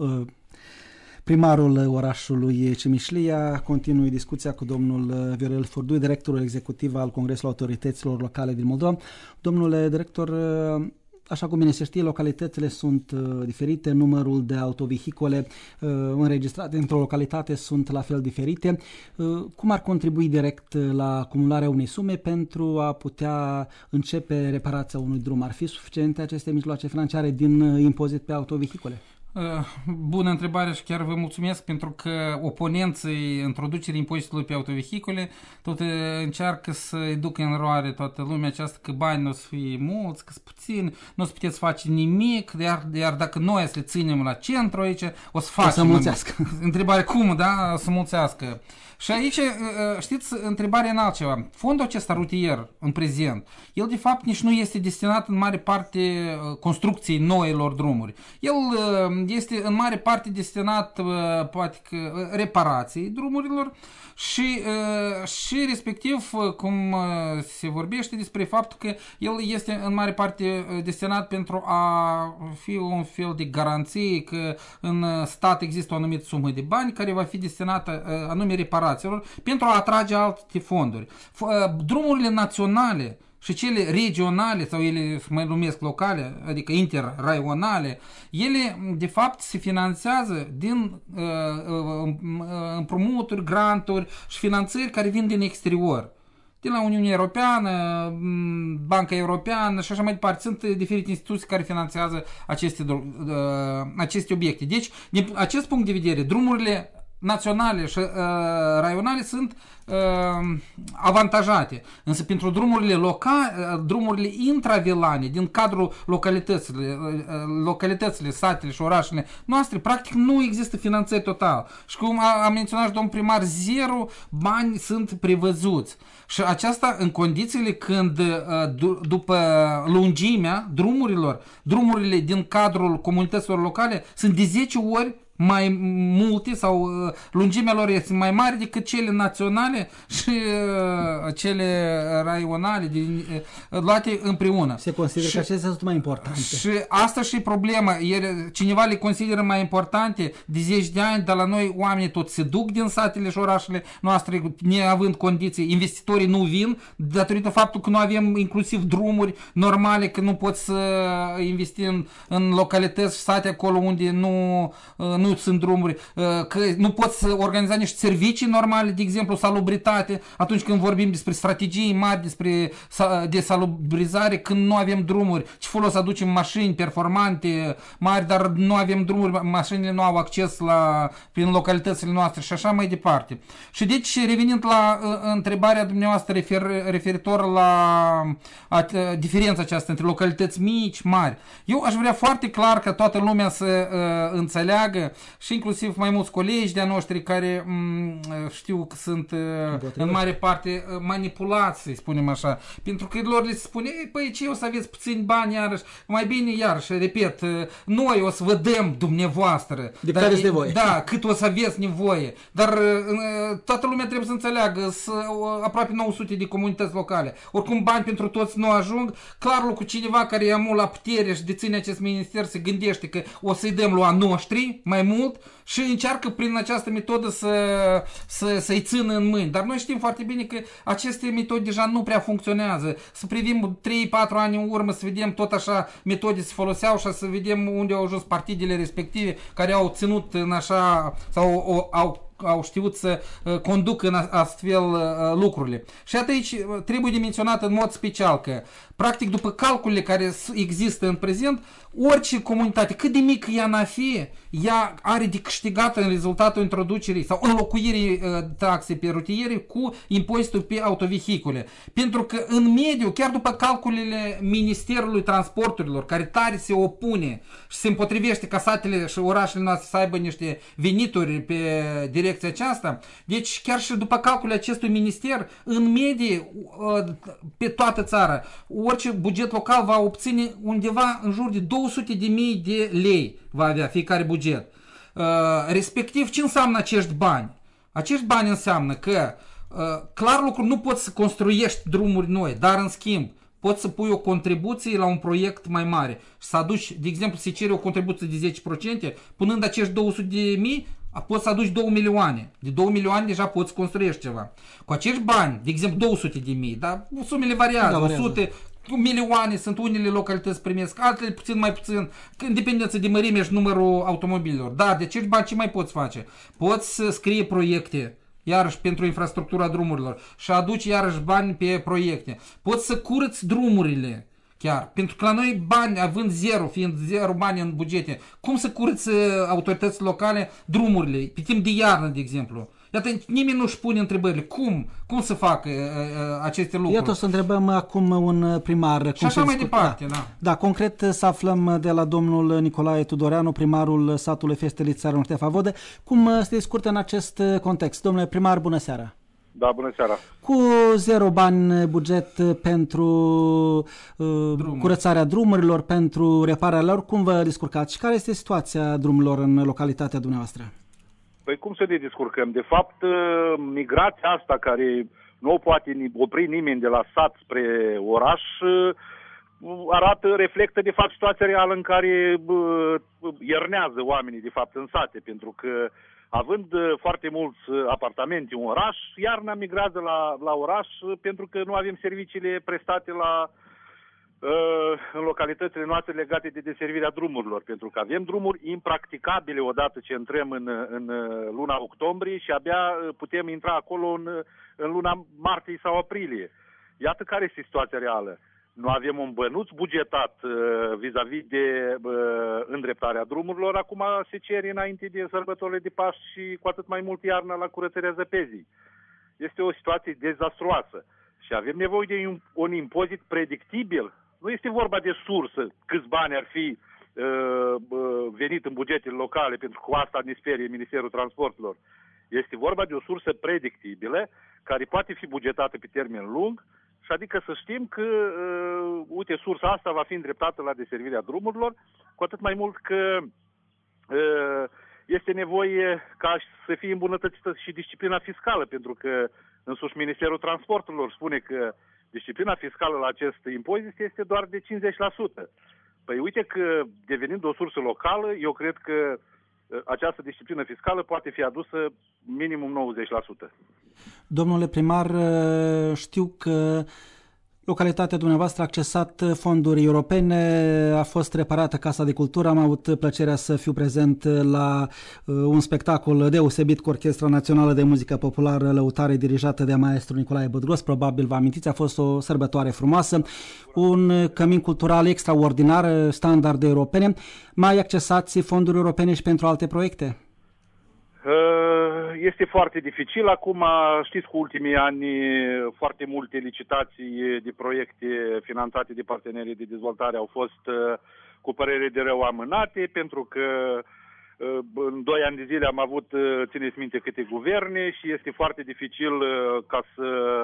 primarul orașului Cimișlia. Continui discuția cu domnul Viorel Furdui, directorul executiv al Congresului Autorităților Locale din Moldova. Domnule director, așa cum bine se știe, localitățile sunt uh, diferite, numărul de autovehicole uh, înregistrate într-o localitate sunt la fel diferite. Uh, cum ar contribui direct la acumularea unei sume pentru a putea începe reparația unui drum? Ar fi suficiente aceste mijloace financiare din uh, impozit pe autovehicole? Bună întrebare și chiar vă mulțumesc pentru că oponenții introducerii impozitului pe autovehicule tot încearcă să-i ducă în eroare toată lumea aceasta că bani nu o să fie mulți, că sunt puțini, nu o să puteți face nimic, iar, iar dacă noi să le ținem la centru aici, o să facem. O să mulțească. Întrebare cum, da? O să mulțească. Și aici, știți, întrebarea în altceva. Fondul acesta rutier, în prezent, el de fapt nici nu este destinat în mare parte construcției noilor drumuri. El este în mare parte destinat, poate că, reparației drumurilor și, și respectiv, cum se vorbește despre faptul că el este în mare parte destinat pentru a fi un fel de garanție că în stat există o anumită sumă de bani care va fi destinată anume reparațiilor pentru a atrage alte fonduri. Drumurile naționale și cele regionale, sau ele mai numesc locale, adică interraionale, ele de fapt se finanțează din uh, uh, împrumuturi, granturi și finanțări care vin din exterior. Din la Uniunea Europeană, Banca Europeană și așa mai departe. Sunt diferite instituții care finanțează aceste, uh, aceste obiecte. Deci, din acest punct de vedere, drumurile naționale și uh, raionale sunt uh, avantajate. Însă pentru drumurile locale, uh, drumurile intravilane din cadrul localităților, uh, localitățile, satele și orașele noastre, practic nu există finanțări total. Și cum a, a menționat și domnul primar, zero bani sunt prevăzuți. Și aceasta în condițiile când uh, după lungimea drumurilor, drumurile din cadrul comunităților locale sunt de zece ori mai multe sau uh, lungimea lor este mai mare decât cele naționale și uh, cele raionale din, uh, luate împreună. Se consideră și, că acestea sunt mai importante. Și asta și problema. Ele, cineva le consideră mai importante de zeci de ani, dar la noi oamenii tot se duc din satele și orașele noastre neavând condiții. Investitorii nu vin datorită faptul că nu avem inclusiv drumuri normale, că nu poți să investi în, în localități și sate acolo unde nu, uh, nu sunt drumuri, că nu poți să organiza niște servicii normale, de exemplu, salubritate salubritate, atunci când vorbim despre strategii mari, despre de salubrizare, când nu avem drumuri, ce folos aducem mașini performante mari, dar nu avem drumuri, mașinile nu au acces la, prin localitățile noastre și așa mai departe. Și deci, revenind la uh, întrebarea dumneavoastră refer, referitor la a, a, diferența aceasta între localități mici, mari, eu aș vrea foarte clar ca toată lumea să uh, înțeleagă și inclusiv mai mulți colegi de-a noștri care m, știu că sunt uh, în mare parte uh, manipulați, să spunem așa, pentru că lor le spune, păi ce o să aveți puțini bani iarăși, mai bine iarăși, repet, uh, noi o să vă dăm dumneavoastră. De care aveți nevoie. Da, cât o să aveți nevoie, dar uh, toată lumea trebuie să înțeleagă, să, uh, aproape nouă sute de comunități locale, oricum bani pentru toți nu ajung, clar lucru cineva care e amul la putere și deține acest minister se gândește că o să-i dăm lui a noștri mai mult și încearcă prin această metodă să, să, să-i țină în mâini. Dar noi știm foarte bine că aceste metode deja nu prea funcționează. Să privim trei patru ani în urmă, să vedem tot așa metode se foloseau și să vedem unde au ajuns partidele respective care au ținut în așa sau o, au au știut să uh, conducă în astfel uh, lucrurile. Și atunci trebuie de menționat în mod special că, practic, după calculele care există în prezent, orice comunitate, cât de mică ea n-a fi, ea are de câștigat în rezultatul introducerii sau înlocuirii uh, taxei pe rutiere cu impozitul pe autovehicule. Pentru că, în mediu, chiar după calculele Ministerului Transporturilor, care tare se opune și se împotrivește ca satele și orașele noastre să aibă niște venituri pe direcția aceasta, deci chiar și după calculele acestui minister, în medie, pe toată țara, orice buget local va obține undeva în jur de două sute de mii de lei va avea fiecare buget. Respectiv, ce înseamnă acești bani? Acești bani înseamnă că, clar lucru, nu poți să construiești drumuri noi, dar în schimb, poți să pui o contribuție la un proiect mai mare și să aduci, de exemplu, să ceri o contribuție de zece la sută, punând acești două sute de mii, poți să aduci două milioane. De două milioane deja poți construiești ceva. Cu acești bani, de exemplu două sute de mii, dar sumele variază, da, variază. o sută, milioane, sunt unele localități primesc, altele puțin mai puțin, în dependență de mărime și numărul automobililor. Dar de acești bani ce mai poți face? Poți să scrie proiecte, iarăși pentru infrastructura drumurilor și aduci iarăși bani pe proiecte. Poți să curăți drumurile. Chiar. Pentru că la noi bani, având zero, fiind zero bani în bugete, cum să curăță autoritățile locale drumurile, pe timp de iarnă, de exemplu? Iată, nimeni nu-și pune întrebările. Cum? Cum să facă uh, aceste lucruri? Iată, o să întrebăm acum un primar. Și cum așa mai discut... departe, da. da. Da, concret să aflăm de la domnul Nicolae Tudoreanu, primarul satului Festelița în Ștefan Vodă. Cum se discută în acest context? Domnule primar, bună seara! Da, bună seara. Cu zero bani buget pentru uh, curățarea drumurilor, pentru repararea lor, cum vă descurcați? Și care este situația drumurilor în localitatea dumneavoastră? Păi cum să ne descurcăm? De fapt, migrația asta care nu o poate opri nimeni de la sat spre oraș arată, reflectă de fapt situația reală în care iernează oamenii de fapt în sate, pentru că având foarte mulți apartamente în oraș, iarna migrează la, la oraș pentru că nu avem serviciile prestate la, în localitățile noastre legate de deservirea drumurilor, pentru că avem drumuri impracticabile odată ce intrăm în, în luna octombrie și abia putem intra acolo în, în luna martie sau aprilie. Iată care este situația reală. Nu avem un bănuț bugetat uh, vis-a-vis de uh, îndreptarea drumurilor. Acum se cere înainte de sărbătorile de Paști și cu atât mai mult iarna la curățarea zăpezii. Este o situație dezastruoasă și avem nevoie de un, un impozit predictibil. Nu este vorba de sursă, câți bani ar fi uh, uh, venit în bugetele locale, pentru că asta ne sperie Ministerul Transporturilor. Este vorba de o sursă predictibilă care poate fi bugetată pe termen lung. Și adică să știm că, uh, uite, sursa asta va fi îndreptată la deservirea drumurilor, cu atât mai mult că uh, este nevoie ca să fie îmbunătățită și disciplina fiscală, pentru că însuși Ministerul Transporturilor spune că disciplina fiscală la acest impozit este doar de cincizeci la sută. Păi uite că, devenind o sursă locală, eu cred că uh, această disciplină fiscală poate fi adusă minimum nouăzeci la sută. Domnule primar, știu că localitatea dumneavoastră a accesat fonduri europene, a fost reparată Casa de Cultură, am avut plăcerea să fiu prezent la un spectacol deosebit cu Orchestra Națională de Muzică Populară Lăutare, dirijată de maestru Nicolae Bădgos, probabil vă amintiți, a fost o sărbătoare frumoasă, un cămin cultural extraordinar, standarde europene. Mai accesați fonduri europene și pentru alte proiecte? Este foarte dificil. Acum, știți, cu ultimii ani, foarte multe licitații de proiecte finanțate de partenerii de dezvoltare au fost, cu părere de rău, amânate, pentru că în doi ani de zile am avut, țineți minte, câte guverne și este foarte dificil ca să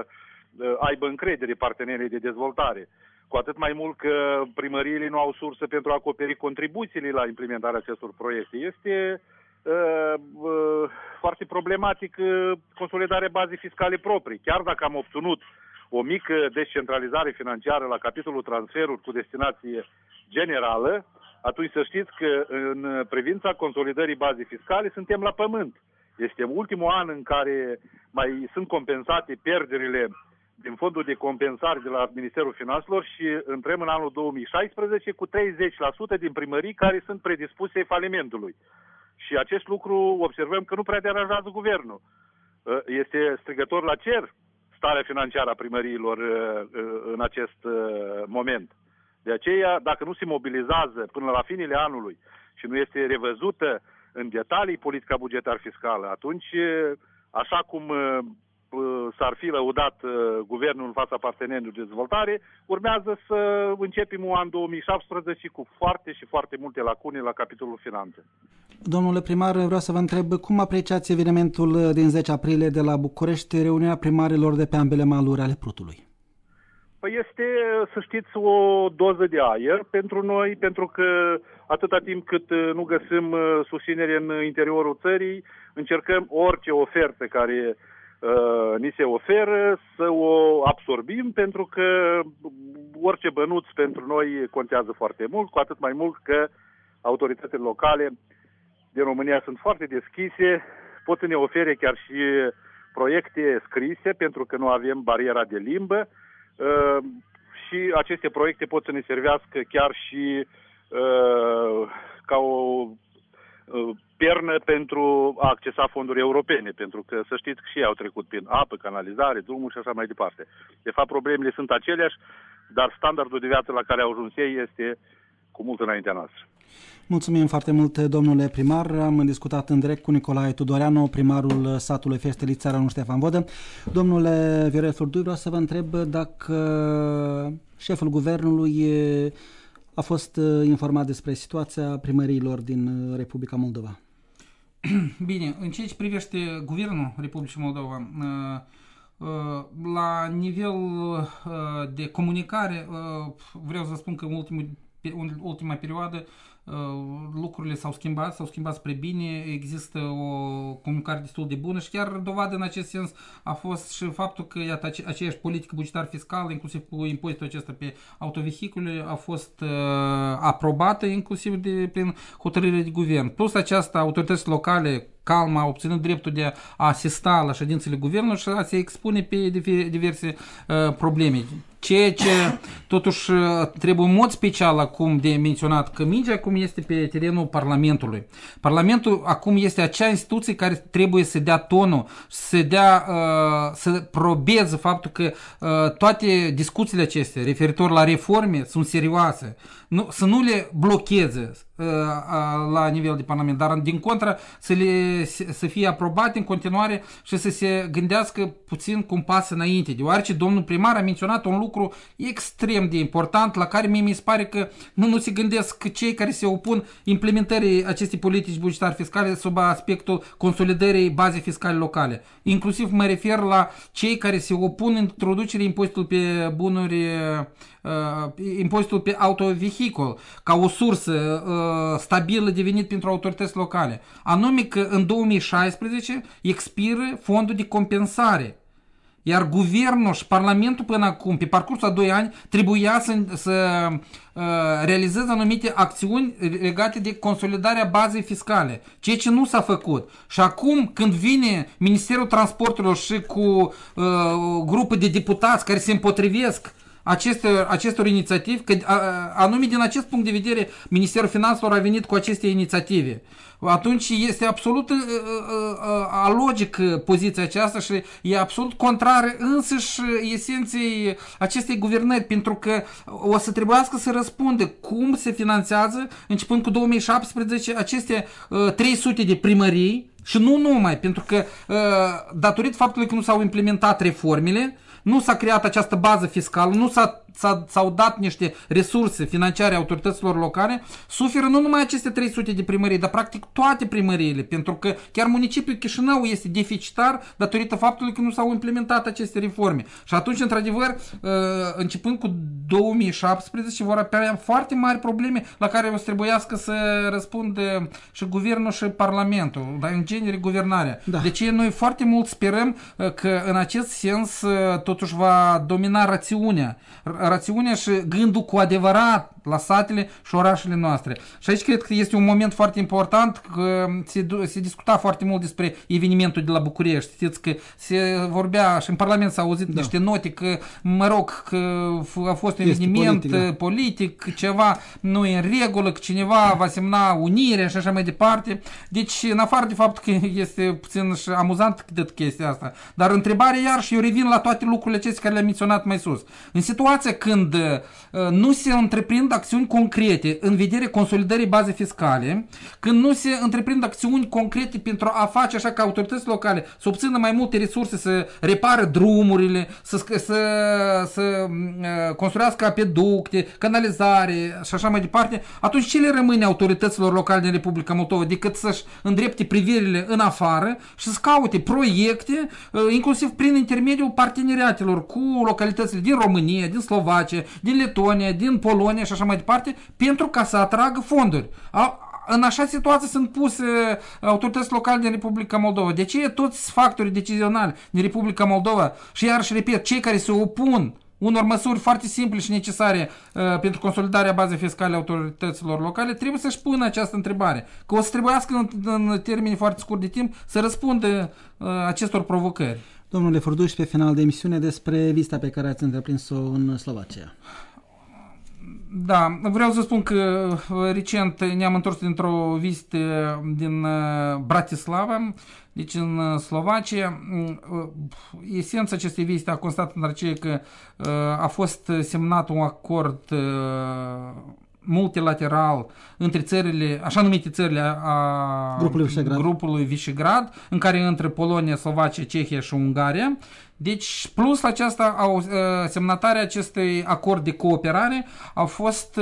aibă încredere partenerii de dezvoltare. Cu atât mai mult că primăriile nu au sursă pentru a acoperi contribuțiile la implementarea acestor proiecte. Este Uh, uh, foarte problematic uh, consolidarea bazei fiscale proprii. Chiar dacă am obținut o mică descentralizare financiară la capitolul transferuri cu destinație generală, atunci să știți că în privința consolidării bazei fiscale suntem la pământ. Este ultimul an în care mai sunt compensate pierderile din fondul de compensare de la Ministerul Finanțelor și intrăm în anul două mii șaisprezece cu treizeci la sută din primării care sunt predispuse falimentului. Și acest lucru observăm că nu prea deranjează guvernul. Este strigător la cer starea financiară a primăriilor în acest moment. De aceea, dacă nu se mobilizează până la finele anului și nu este revăzută în detalii politica bugetar fiscală, atunci, așa cum s-ar fi lăudat guvernul în fața partenerilor de dezvoltare, urmează să începem un an două mii șaptesprezece cu foarte și foarte multe lacune la capitolul finanțe. Domnule primar, vreau să vă întreb cum apreciați evenimentul din zece aprilie de la București, reuniunea primarilor de pe ambele maluri ale Prutului? Păi este, să știți, o doză de aer pentru noi, pentru că atâta timp cât nu găsim susținere în interiorul țării, încercăm orice ofertă care uh, ni se oferă să o absorbim, pentru că orice bănuț pentru noi contează foarte mult, cu atât mai mult că autoritățile locale din România sunt foarte deschise, pot să ne ofere chiar și proiecte scrise, pentru că nu avem bariera de limbă, uh, și aceste proiecte pot să ne servească chiar și uh, ca o uh, pernă pentru a accesa fonduri europene, pentru că să știți că și ei au trecut prin apă, canalizare, drumuri și așa mai departe. De fapt, problemele sunt aceleași, dar standardul de viață la care au ajuns ei este cu mult înaintea noastră. Mulțumim foarte mult, domnule primar. Am discutat în direct cu Nicolae Tudoreanu, primarul satului Feștelița, Țara Ștefan Vodă. Domnule Viorel Furdui, vreau să vă întreb dacă șeful guvernului a fost informat despre situația primăriilor din Republica Moldova. Bine, în ceea ce privește guvernul Republicii Moldova, la nivel de comunicare, vreau să spun că în ultimul în ultima perioadă lucrurile s-au schimbat, s-au schimbat spre bine, există o comunicare destul de bună și chiar dovadă în acest sens a fost și faptul că iată, aceeași politică bugetar fiscală, inclusiv cu impozitul acesta pe autovehicule, a fost uh, aprobată inclusiv de, prin hotărâre de guvern. Plus aceasta, autoritățile locale calm a obținut dreptul de a asista la ședințele guvernului și a se expune pe diverse uh, probleme. Ceea ce totuși trebuie în mod special acum de menționat că mingea acum este pe terenul Parlamentului. Parlamentul acum este acea instituție care trebuie să dea tonul, să dea, uh, să probeze faptul că uh, toate discuțiile acestea referitor la reforme sunt serioase. Nu, să nu le blocheze uh, la nivel de Parlament, dar din contră să, le, să fie aprobate în continuare și să se gândească puțin cum pasă înainte, deoarece domnul primar a menționat un lucru extrem de important la care mie mi se pare că nu, nu se gândesc cei care se opun implementării acestei politici bugetare fiscale sub aspectul consolidării bazei fiscale locale. Inclusiv mă refer la cei care se opun introducerii impozitului pe bunuri, uh, impozitul pe autovehicul ca o sursă uh, stabilă de venit pentru autorități locale. Anume că în două mii șaisprezece expiră fondul de compensare. Iar guvernul și Parlamentul până acum, pe parcursul a doi ani, trebuia să, să uh, realizeze anumite acțiuni legate de consolidarea bazei fiscale, ceea ce nu s-a făcut. Și acum, când vine Ministerul Transporturilor și cu uh, grupul de deputați care se împotrivesc aceste, acestor inițiativi, că anume din acest punct de vedere Ministerul Finanțelor a venit cu aceste inițiative. Atunci este absolut uh, uh, alogic poziția aceasta și e absolut contrară însăși esenței acestei guvernări, pentru că o să trebuiască să răspundă cum se finanțează, începând cu două mii șaptesprezece, aceste uh, trei sute de primării și nu numai, pentru că uh, datorită faptului că nu s-au implementat reformele, nu s-a creat această bază fiscală, nu s-a s-au dat niște resurse financiare autorităților locale, suferă nu numai aceste trei sute de primării, dar practic toate primăriile, pentru că chiar municipiul Chișinău este deficitar datorită faptului că nu s-au implementat aceste reforme. Și atunci, într-adevăr, începând cu două mii șaptesprezece, vor apărea foarte mari probleme la care o să trebuiască să răspundă și guvernul și parlamentul, dar în genere guvernarea. Da. De ce noi foarte mult sperăm că în acest sens totuși va domina rațiunea. rațiunea și gândul cu adevărat la satele și orașele noastre. Și aici cred că este un moment foarte important, că se, se discuta foarte mult despre evenimentul de la București. Știți că se vorbea și în Parlament s-au auzit da. niște note că, mă rog, că a fost un este eveniment politic, da. politic, ceva nu e în regulă, că cineva va semna unire și așa mai departe. Deci, în afară de faptul că este puțin și amuzant cât chestia asta, dar întrebarea iar și eu revin la toate lucrurile acestea care le-am menționat mai sus. În situația când uh, nu se întreprind acțiuni concrete în vederea consolidării bazei fiscale, când nu se întreprind acțiuni concrete pentru a face așa ca autoritățile locale să obțină mai multe resurse, să repară drumurile, să, să, să uh, construiască apeducte, canalizare și așa mai departe, atunci ce le rămâne autorităților locale din Republica Moldova decât să-și îndrepte privirile în afară și să caute proiecte, uh, inclusiv prin intermediul parteneriatelor cu localitățile din România, din Slovacia, din Letonia, din Polonia și așa mai departe, pentru ca să atragă fonduri. A, în așa situație sunt puse autorități locale din Republica Moldova. De ce toți factorii decizionali din Republica Moldova și iarăși repet, cei care se opun unor măsuri foarte simple și necesare uh, pentru consolidarea bazei fiscale autorităților locale, trebuie să-și pună această întrebare. Că o să trebuiască în, în termeni foarte scurt de timp să răspundă uh, acestor provocări. Domnule Furduș, pe final de emisiune despre vizita pe care ați întreprins-o în Slovacia. Da, vreau să spun că recent ne-am întors dintr-o vizită din Bratislava, deci în Slovacia. Esența acestei vizite a constat în aceea că a fost semnat un acord multilateral între țările, așa numite țările a grupului Visegrad, grupului Visegrad, în care între Polonia, Slovacia, Cehia și Ungaria. Deci, plus la aceasta, au, semnătarea acestui acord de cooperare au fost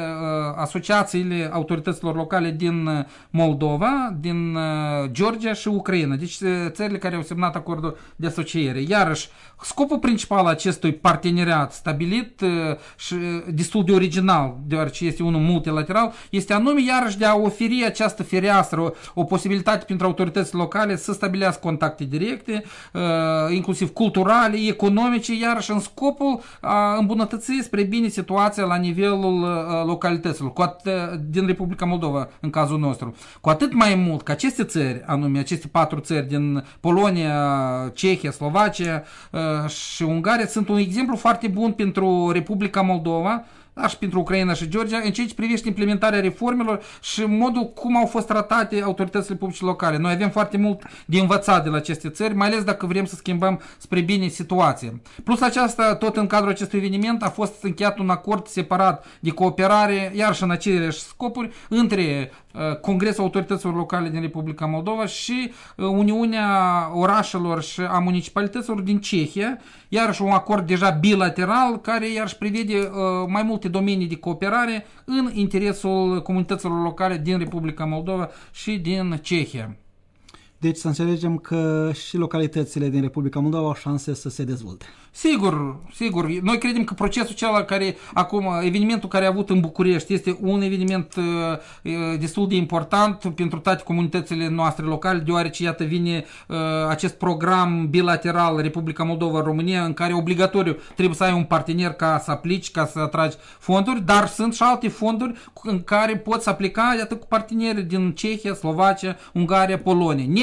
asociațiile autorităților locale din Moldova, din Georgia și Ucraina. Deci, țările care au semnat acordul de asociere. Iarăși, scopul principal acestui parteneriat stabilit și destul de original, deoarece este unul multilateral, este anume iarăși de a oferi această fereastră, o, o posibilitate pentru autoritățile locale să stabilească contacte directe, inclusiv culturale, economice, iarăși în scopul a îmbunătăți spre bine situația la nivelul a, localităților cu at, din Republica Moldova, în cazul nostru. Cu atât mai mult că aceste țări, anume aceste patru țări din Polonia, Cehia, Slovacia a, și Ungaria, sunt un exemplu foarte bun pentru Republica Moldova, dar și pentru Ucraina și Georgia, în ceea ce privește implementarea reformelor și modul cum au fost tratate autoritățile publice locale. Noi avem foarte mult de învățat de la aceste țări, mai ales dacă vrem să schimbăm spre bine situația. Plus aceasta, tot în cadrul acestui eveniment a fost încheiat un acord separat de cooperare, iar și în aceleași scopuri, între uh, Congresul Autorităților Locale din Republica Moldova și uh, Uniunea Orașelor și a Municipalităților din Cehia, iarăși un acord deja bilateral, care iarăși prevede uh, mai multe domenii de cooperare în interesul comunităților locale din Republica Moldova și din Cehia. Deci să înțelegem că și localitățile din Republica Moldova au șanse să se dezvolte. Sigur, sigur. Noi credem că procesul acela care, acum, evenimentul care a avut în București este un eveniment uh, destul de important pentru toate comunitățile noastre locale, deoarece, iată, vine uh, acest program bilateral Republica Moldova-România, în care obligatoriu trebuie să ai un partener ca să aplici, ca să atragi fonduri, dar sunt și alte fonduri în care poți aplica, iată, cu parteneri din Cehia, Slovacia, Ungaria, Polonia.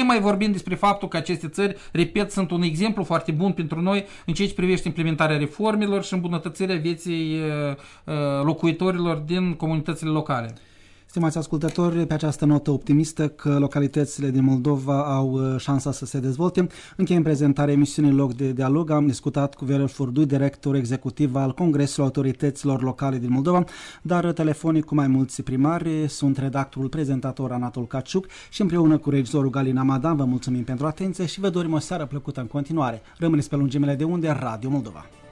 mai vorbim despre faptul că aceste țări, repet, sunt un exemplu foarte bun pentru noi în ceea ce privește implementarea reformelor și îmbunătățirea vieții locuitorilor din comunitățile locale. Stimați ascultători, pe această notă optimistă că localitățile din Moldova au șansa să se dezvolte, încheiem prezentarea emisiunii Loc de Dialog. Am discutat cu Viorel Furdui, director executiv al Congresului Autorităților Locale din Moldova, dar telefonic cu mai mulți primari. Sunt redactorul prezentator Anatol Caciuc și împreună cu regizorul Galina Madan vă mulțumim pentru atenție și vă dorim o seară plăcută în continuare. Rămâneți pe lungimile de unde Radio Moldova.